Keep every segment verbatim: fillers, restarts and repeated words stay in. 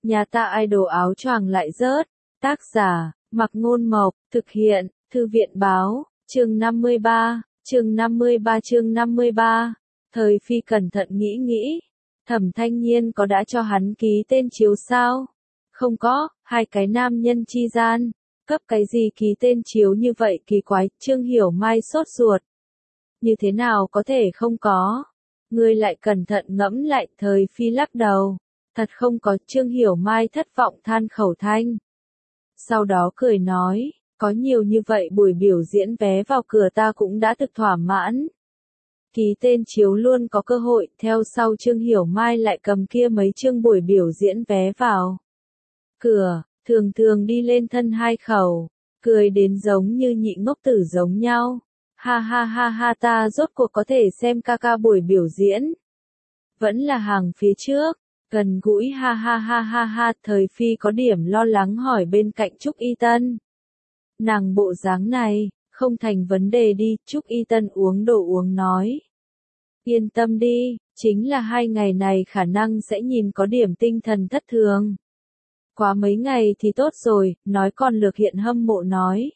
Nhà ta idol áo choàng lại rớt. Tác giả, Mặc Ngôn Mộc, thực hiện, Thư viện Báo, chương năm mươi ba, chương năm mươi ba chương năm mươi ba. Thời Phi cẩn thận nghĩ nghĩ, Thẩm Thanh Nhiên có đã cho hắn ký tên chiếu sao? Không có, hai cái nam nhân chi gian, cấp cái gì ký tên chiếu như vậy kỳ quái, Trương Hiểu Mai sốt ruột. Như thế nào có thể không có? Ngươi lại cẩn thận ngẫm lại, Thời Phi lắc đầu. Thật không có, Trương Hiểu Mai thất vọng than khẩu thanh. Sau đó cười nói, có nhiều như vậy buổi biểu diễn vé vào cửa ta cũng đã thực thỏa mãn. Ký tên chiếu luôn có cơ hội, theo sau Trương Hiểu Mai lại cầm kia mấy chương buổi biểu diễn vé vào cửa, thường thường đi lên thân hai khẩu, cười đến giống như nhị ngốc tử giống nhau. Ha ha ha ha, ta rốt cuộc có thể xem ca ca buổi biểu diễn. Vẫn là hàng phía trước, gần gũi ha ha ha ha ha. Thời Phi có điểm lo lắng hỏi bên cạnh Trúc Y Tân. Nàng bộ dáng này, không thành vấn đề đi, Trúc Y Tân uống đồ uống nói. Yên tâm đi, chính là hai ngày này khả năng sẽ nhìn có điểm tinh thần thất thường. Quá mấy ngày thì tốt rồi, nói còn lược hiện hâm mộ nói.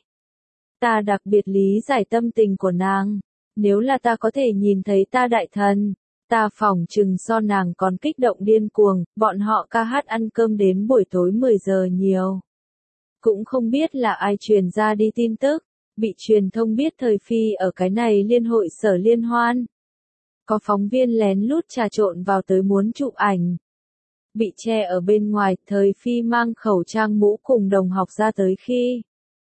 Ta đặc biệt lý giải tâm tình của nàng, nếu là ta có thể nhìn thấy ta đại thần, ta phỏng chừng so nàng còn kích động điên cuồng, bọn họ ca hát ăn cơm đến buổi tối mười giờ nhiều. Cũng không biết là ai truyền ra đi tin tức, bị truyền thông biết Thời Phi ở cái này liên hội sở liên hoan. Có phóng viên lén lút trà trộn vào tới muốn chụp ảnh. Bị che ở bên ngoài, Thời Phi mang khẩu trang mũ cùng đồng học ra tới khi.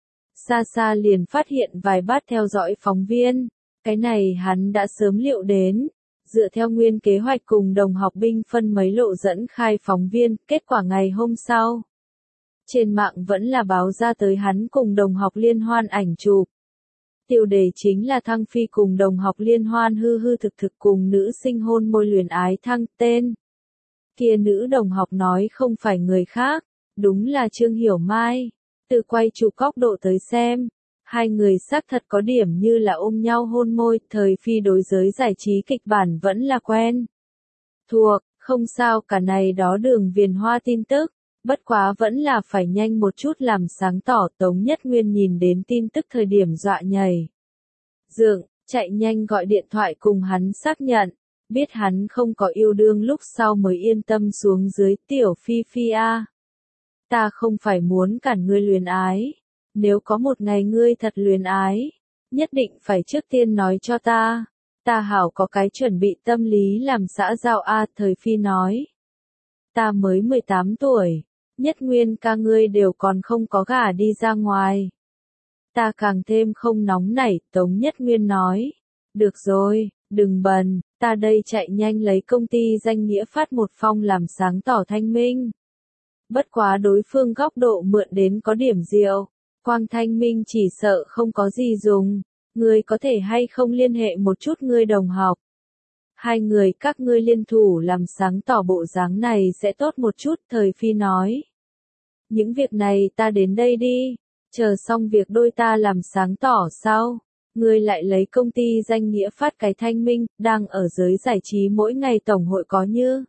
Xa xa liền phát hiện vài bát theo dõi phóng viên, cái này hắn đã sớm liệu đến. Dựa theo nguyên kế hoạch cùng đồng học binh phân mấy lộ dẫn khai phóng viên, kết quả ngày hôm sau. Trên mạng vẫn là báo ra tới hắn cùng đồng học liên hoan ảnh chụp. Tiêu đề chính là Thăng Phi cùng đồng học liên hoan hư hư thực thực cùng nữ sinh hôn môi luyến ái thăng tên. Kia nữ đồng học nói không phải người khác, đúng là Trương Hiểu Mai. Từ quay chụp góc độ tới xem, hai người xác thật có điểm như là ôm nhau hôn môi. Thời Phi đối giới giải trí kịch bản vẫn là quen thuộc, không sao cả này đó đường viền hoa tin tức, bất quá vẫn là phải nhanh một chút làm sáng tỏ. Tống Nhất Nguyên nhìn đến tin tức thời điểm dọa nhảy dựng, chạy nhanh gọi điện thoại cùng hắn xác nhận, biết hắn không có yêu đương lúc sau mới yên tâm xuống dưới. Tiểu Phi Phi a, ta không phải muốn cản ngươi luyến ái, nếu có một ngày ngươi thật luyến ái, nhất định phải trước tiên nói cho ta, ta hảo có cái chuẩn bị tâm lý làm xã giao a. Thời Phi nói, ta mới mười tám tuổi, Nhất Nguyên ca ngươi đều còn không có gả đi ra ngoài. Ta càng thêm không nóng nảy. Tống Nhất Nguyên nói, được rồi, đừng bần, ta đây chạy nhanh lấy công ty danh nghĩa phát một phong làm sáng tỏ thanh minh. Bất quá đối phương góc độ mượn đến có điểm diệu, quang thanh minh chỉ sợ không có gì dùng, ngươi có thể hay không liên hệ một chút ngươi đồng học. Hai người các ngươi liên thủ làm sáng tỏ bộ dáng này sẽ tốt một chút. Thời Phi nói, những việc này ta đến đây đi, chờ xong việc đôi ta làm sáng tỏ sau, ngươi lại lấy công ty danh nghĩa phát cái thanh minh. Đang ở giới giải trí mỗi ngày tổng hội có như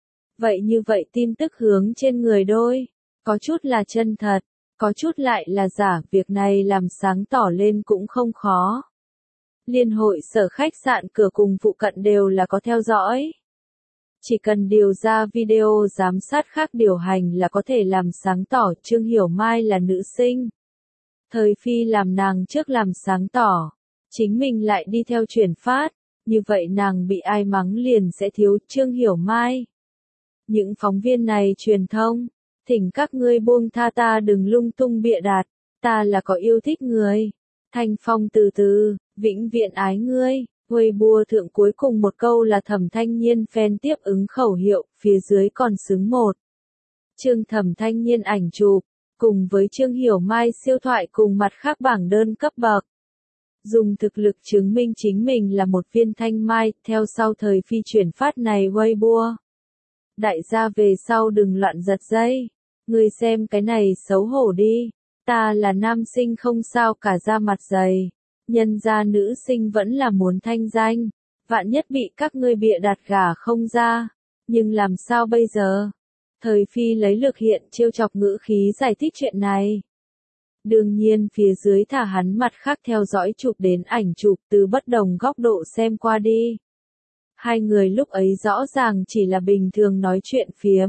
vậy như vậy tin tức hướng trên người đôi, có chút là chân thật, có chút lại là giả, việc này làm sáng tỏ lên cũng không khó. Liên hội sở khách sạn cửa cùng phụ cận đều là có theo dõi. Chỉ cần điều ra video giám sát khác điều hành là có thể làm sáng tỏ. Trương Hiểu Mai là nữ sinh. Thời Phi làm nàng trước làm sáng tỏ, chính mình lại đi theo truyền phát, như vậy nàng bị ai mắng liền sẽ thiếu. Trương Hiểu Mai, những phóng viên này truyền thông, thỉnh các ngươi buông tha ta, đừng lung tung bịa đặt, ta là có yêu thích người. Thanh Phong từ từ, vĩnh viễn ái ngươi. Weibo thượng cuối cùng một câu là Thẩm Thanh Nhiên fan tiếp ứng khẩu hiệu, phía dưới còn xứng một chương Thẩm Thanh Nhiên ảnh chụp, cùng với Trương Hiểu Mai siêu thoại cùng mặt khác bảng đơn cấp bậc. Dùng thực lực chứng minh chính mình là một viên thanh mai. Theo sau Thời Phi chuyển phát này Weibo. Đại gia về sau đừng loạn giật dây. Ngươi xem cái này xấu hổ đi. Ta là nam sinh không sao cả da mặt dày. Nhân gia nữ sinh vẫn là muốn thanh danh. Vạn nhất bị các ngươi bịa đặt gả không ra. Nhưng làm sao bây giờ? Thời Phi lấy lực hiện trêu chọc ngữ khí giải thích chuyện này. Đương nhiên phía dưới thả hắn mặt khác theo dõi chụp đến ảnh chụp từ bất đồng góc độ xem qua đi. Hai người lúc ấy rõ ràng chỉ là bình thường nói chuyện phiếm.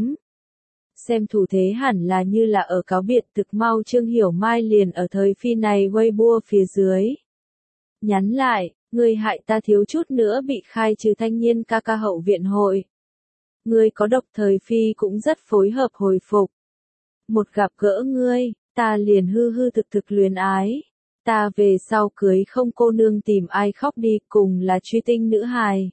Xem thủ thế hẳn là như là ở cáo biệt thực mau Trương Hiểu Mai liền ở Thời Phi này Weibo phía dưới. Nhắn lại, người hại ta thiếu chút nữa bị khai trừ thanh niên ca ca hậu viện hội. Ngươi có độc. Thời Phi cũng rất phối hợp hồi phục. Một gặp gỡ ngươi, ta liền hư hư thực thực luyến ái. Ta về sau cưới không cô nương tìm ai khóc đi, cùng là truy tinh nữ hài.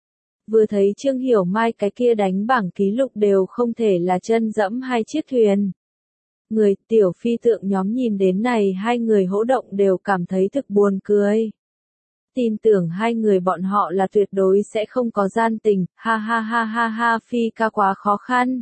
Vừa thấy Trương Hiểu Mai cái kia đánh bảng ký lục đều không thể là chân dẫm hai chiếc thuyền. Người tiểu phi tượng nhóm nhìn đến này hai người hỗ động đều cảm thấy thực buồn cười. Tin tưởng hai người bọn họ là tuyệt đối sẽ không có gian tình, ha ha ha ha ha Phi ca quá khó khăn.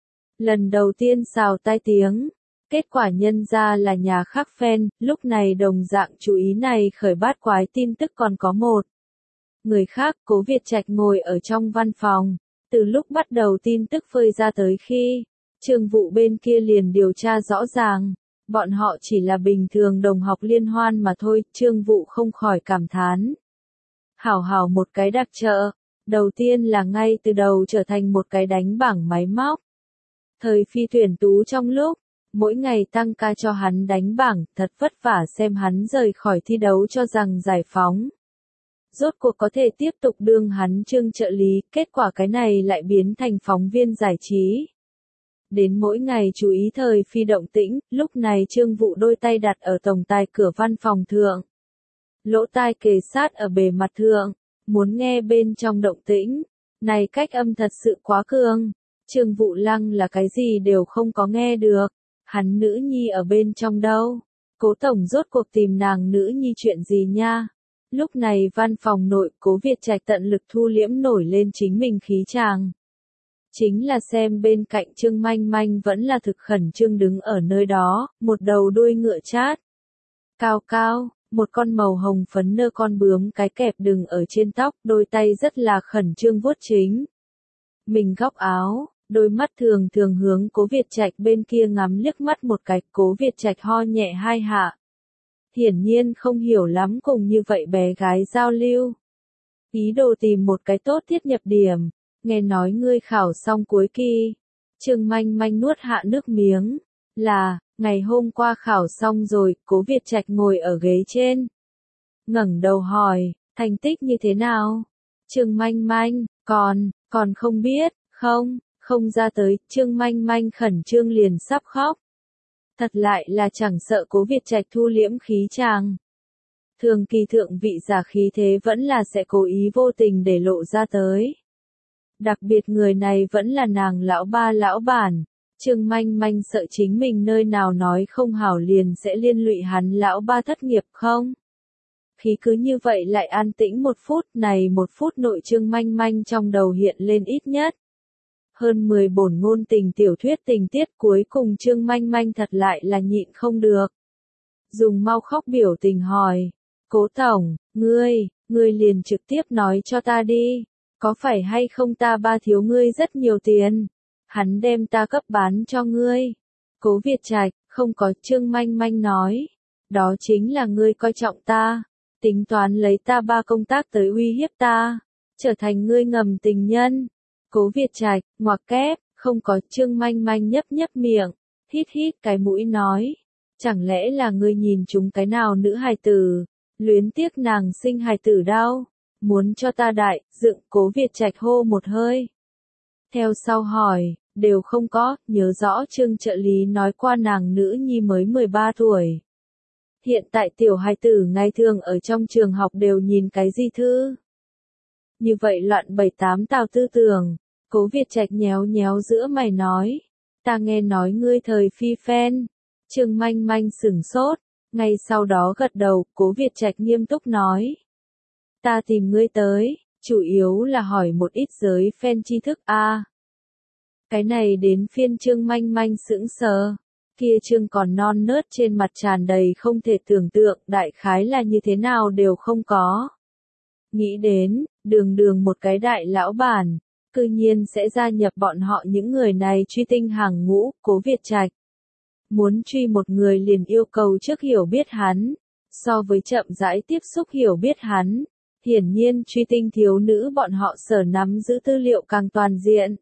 Lần đầu tiên xào tai tiếng, kết quả nhân ra là nhà khác fan, lúc này đồng dạng chú ý này khởi bát quái tin tức còn có một. Người khác, Cố Việt Trạch ngồi ở trong văn phòng, từ lúc bắt đầu tin tức phơi ra tới khi, Trương Vụ bên kia liền điều tra rõ ràng. Bọn họ chỉ là bình thường đồng học liên hoan mà thôi, Trương Vụ không khỏi cảm thán. Hảo hảo một cái đặc trợ, đầu tiên là ngay từ đầu trở thành một cái đánh bảng máy móc. Thời Phi tuyển tú trong lúc, mỗi ngày tăng ca cho hắn đánh bảng, thật vất vả xem hắn rời khỏi thi đấu cho rằng giải phóng. Rốt cuộc có thể tiếp tục đương hắn Trương trợ lý, kết quả cái này lại biến thành phóng viên giải trí. Đến mỗi ngày chú ý Thời Phi động tĩnh, lúc này Trương Vụ đôi tay đặt ở tổng tài cửa văn phòng thượng. Lỗ tai kề sát ở bề mặt thượng, muốn nghe bên trong động tĩnh. Này cách âm thật sự quá cường. Trương Vụ Lăng là cái gì đều không có nghe được. Hắn nữ nhi ở bên trong đâu. Cố tổng rốt cuộc tìm nàng nữ nhi chuyện gì nha. Lúc này văn phòng nội Cố Việt Trạch tận lực thu liễm nổi lên chính mình khí chàng. Chính là xem bên cạnh Trương Manh Manh vẫn là thực khẩn trương đứng ở nơi đó, một đầu đuôi ngựa chát. Cao cao, một con màu hồng phấn nơ con bướm cái kẹp đừng ở trên tóc, đôi tay rất là khẩn trương vuốt chính. Mình góc áo, đôi mắt thường thường hướng Cố Việt Trạch bên kia ngắm liếc mắt một cái, Cố Việt Trạch ho nhẹ hai hạ. Hiển nhiên không hiểu lắm cùng như vậy bé gái giao lưu. Ý đồ tìm một cái tốt thiết nhập điểm. Nghe nói ngươi khảo xong cuối kỳ. Trương Manh Manh nuốt hạ nước miếng. Là, ngày hôm qua khảo xong rồi, Cố Việt Trạch ngồi ở ghế trên. Ngẩng đầu hỏi, thành tích như thế nào? Trương Manh Manh, còn, còn không biết, không, không ra tới, Trương Manh Manh khẩn trương liền sắp khóc. Thật lại là chẳng sợ Cố Việt Trạch thu liễm khí chàng. Thường kỳ thượng vị giả khí thế vẫn là sẽ cố ý vô tình để lộ ra tới. Đặc biệt người này vẫn là nàng lão ba lão bản. Trương Manh Manh sợ chính mình nơi nào nói không hảo liền sẽ liên lụy hắn lão ba thất nghiệp không? Khí cứ như vậy lại an tĩnh một phút, này một phút nội Trương Manh Manh trong đầu hiện lên ít nhất. Hơn mười bổn ngôn tình tiểu thuyết tình tiết cuối cùng Trương Manh Manh thật lại là nhịn không được. Dùng mau khóc biểu tình hỏi. Cố tổng, ngươi, ngươi liền trực tiếp nói cho ta đi. Có phải hay không ta ba thiếu ngươi rất nhiều tiền? Hắn đem ta cấp bán cho ngươi. Cố Việt Trạch, không có. Trương Manh Manh nói. Đó chính là ngươi coi trọng ta. Tính toán lấy ta ba công tác tới uy hiếp ta. Trở thành ngươi ngầm tình nhân. Cố Việt Trạch, ngoặc kép, không có. Trương Manh Manh nhấp nhấp miệng. Hít hít cái mũi nói. Chẳng lẽ là ngươi nhìn chúng cái nào nữ hài tử? Luyến tiếc nàng sinh hài tử đau. Muốn cho ta đại, dựng. Cố Việt Trạch hô một hơi. Theo sau hỏi, đều không có, nhớ rõ Trương trợ lý nói qua nàng nữ nhi mới mười ba tuổi. Hiện tại tiểu hài tử ngày thường ở trong trường học đều nhìn cái gì thư? Như vậy loạn bảy tám tào tư tưởng. Cố Việt Trạch nhéo nhéo giữa mày nói. Ta nghe nói ngươi Thời Phi fan. Trương Manh Manh sửng sốt. Ngay sau đó gật đầu, Cố Việt Trạch nghiêm túc nói. Ta tìm ngươi tới, chủ yếu là hỏi một ít giới fan tri thức a. À, cái này đến phiên Trương Manh Manh sững sờ. Kia Trương còn non nớt trên mặt tràn đầy không thể tưởng tượng, đại khái là như thế nào đều không có. Nghĩ đến, đường đường một cái đại lão bản, cư nhiên sẽ gia nhập bọn họ những người này truy tinh hàng ngũ, Cố Việt Trạch. Muốn truy một người liền yêu cầu trước hiểu biết hắn, so với chậm rãi tiếp xúc hiểu biết hắn, hiển nhiên truy tinh thiếu nữ bọn họ sở nắm giữ tư liệu càng toàn diện.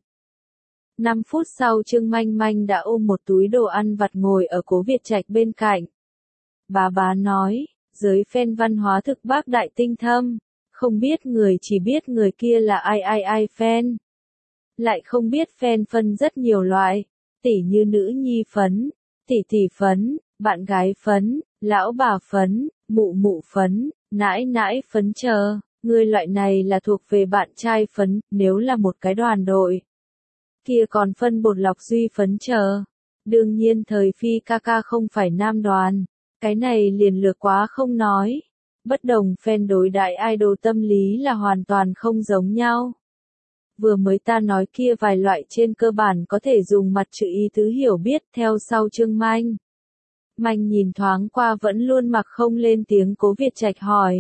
năm phút sau Trương Manh Manh đã ôm một túi đồ ăn vặt ngồi ở Cố Việt Trạch bên cạnh. Bà bá nói, giới fan văn hóa thực bác đại tinh thâm, không biết người chỉ biết người kia là ai ai ai fan. Lại không biết fan phân rất nhiều loại, tỉ như nữ nhi phấn, tỷ tỷ phấn, bạn gái phấn, lão bà phấn, mụ mụ phấn, nãi nãi phấn chờ, người loại này là thuộc về bạn trai phấn, nếu là một cái đoàn đội. Kia còn phân bột lọc duy phấn chờ. Đương nhiên thời Phi ca ca không phải nam đoàn, cái này liền lược quá không nói. Bất đồng fan đối đại idol tâm lý là hoàn toàn không giống nhau. Vừa mới ta nói kia vài loại trên cơ bản có thể dùng mặt chữ ý tứ hiểu biết theo sau Trương Manh. Manh nhìn thoáng qua vẫn luôn mặc không lên tiếng Cố Việt Trạch hỏi.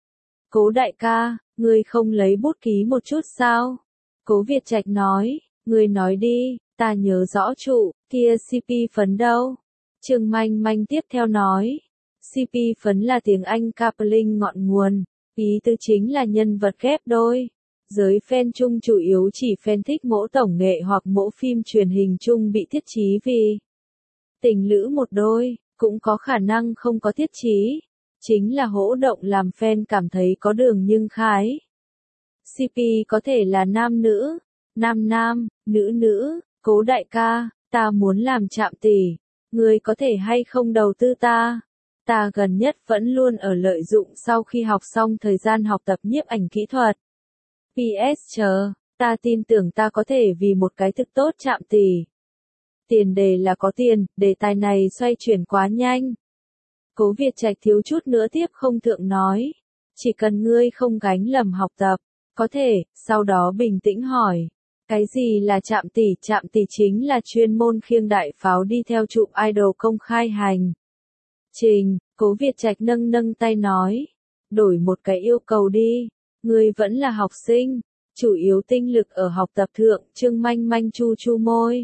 Cố đại ca, ngươi không lấy bút ký một chút sao? Cố Việt Trạch nói, ngươi nói đi, ta nhớ rõ trụ, kia xê pê phấn đâu? Trương Manh Manh tiếp theo nói, xê pê phấn là tiếng Anh coupling ngọn nguồn, ý tứ chính là nhân vật ghép đôi. Giới fan chung chủ yếu chỉ fan thích mỗi tổng nghệ hoặc mỗi phim truyền hình chung bị thiết chí vì tình lữ một đôi, cũng có khả năng không có thiết chí, chính là hỗ động làm fan cảm thấy có đường nhưng khái. xê pê có thể là nam nữ, nam nam, nữ nữ, Cố đại ca, ta muốn làm trạm tỷ, người có thể hay không đầu tư ta? Ta gần nhất vẫn luôn ở lợi dụng sau khi học xong thời gian học tập nhiếp ảnh kỹ thuật. pê ét chờ, ta tin tưởng ta có thể vì một cái thực tốt chạm tỷ. Tiền đề là có tiền, đề tài này xoay chuyển quá nhanh. Cố Việt Trạch thiếu chút nữa tiếp không thượng nói. Chỉ cần ngươi không gánh lầm học tập, có thể, sau đó bình tĩnh hỏi. Cái gì là chạm tỷ? Chạm tỷ chính là chuyên môn khiêng đại pháo đi theo chụp idol công khai hành trình. Cố Việt Trạch nâng nâng tay nói. Đổi một cái yêu cầu đi. Ngươi vẫn là học sinh, chủ yếu tinh lực ở học tập thượng, Trương Manh Manh chu chu môi.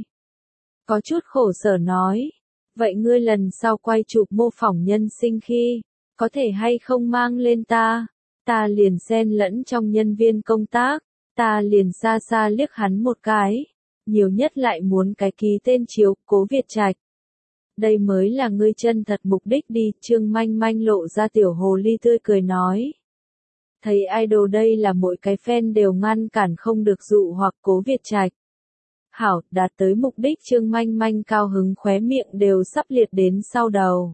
Có chút khổ sở nói, vậy ngươi lần sau quay chụp mô phỏng nhân sinh khi, có thể hay không mang lên ta, ta liền xen lẫn trong nhân viên công tác, ta liền xa xa liếc hắn một cái, nhiều nhất lại muốn cái ký tên chiếu, Cố Việt Trạch. Đây mới là ngươi chân thật mục đích đi, Trương Manh Manh lộ ra tiểu hồ ly tươi cười nói. Thấy idol đây là mỗi cái fan đều ngăn cản không được dụ hoặc Cố Việt Trạch. Hảo, đạt tới mục đích Trương Manh Manh cao hứng khóe miệng đều sắp liệt đến sau đầu.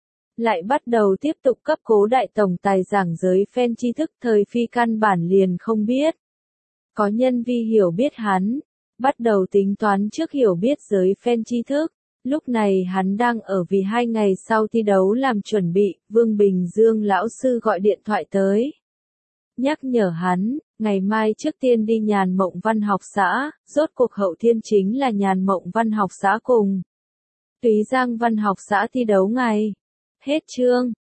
Lại bắt đầu tiếp tục cấp Cố đại tổng tài giảng giới fan tri thức thời Phi căn bản liền không biết. Có nhân vi hiểu biết hắn, bắt đầu tính toán trước hiểu biết giới fan tri thức. Lúc này hắn đang ở vì hai ngày sau thi đấu làm chuẩn bị, Vương Bình Dương lão sư gọi điện thoại tới. Nhắc nhở hắn, ngày mai trước tiên đi Nhàn Mộng Văn học xã, rốt cuộc hậu thiên chính là Nhàn Mộng Văn học xã cùng Túy Giang Văn học xã thi đấu ngày. Hết chương.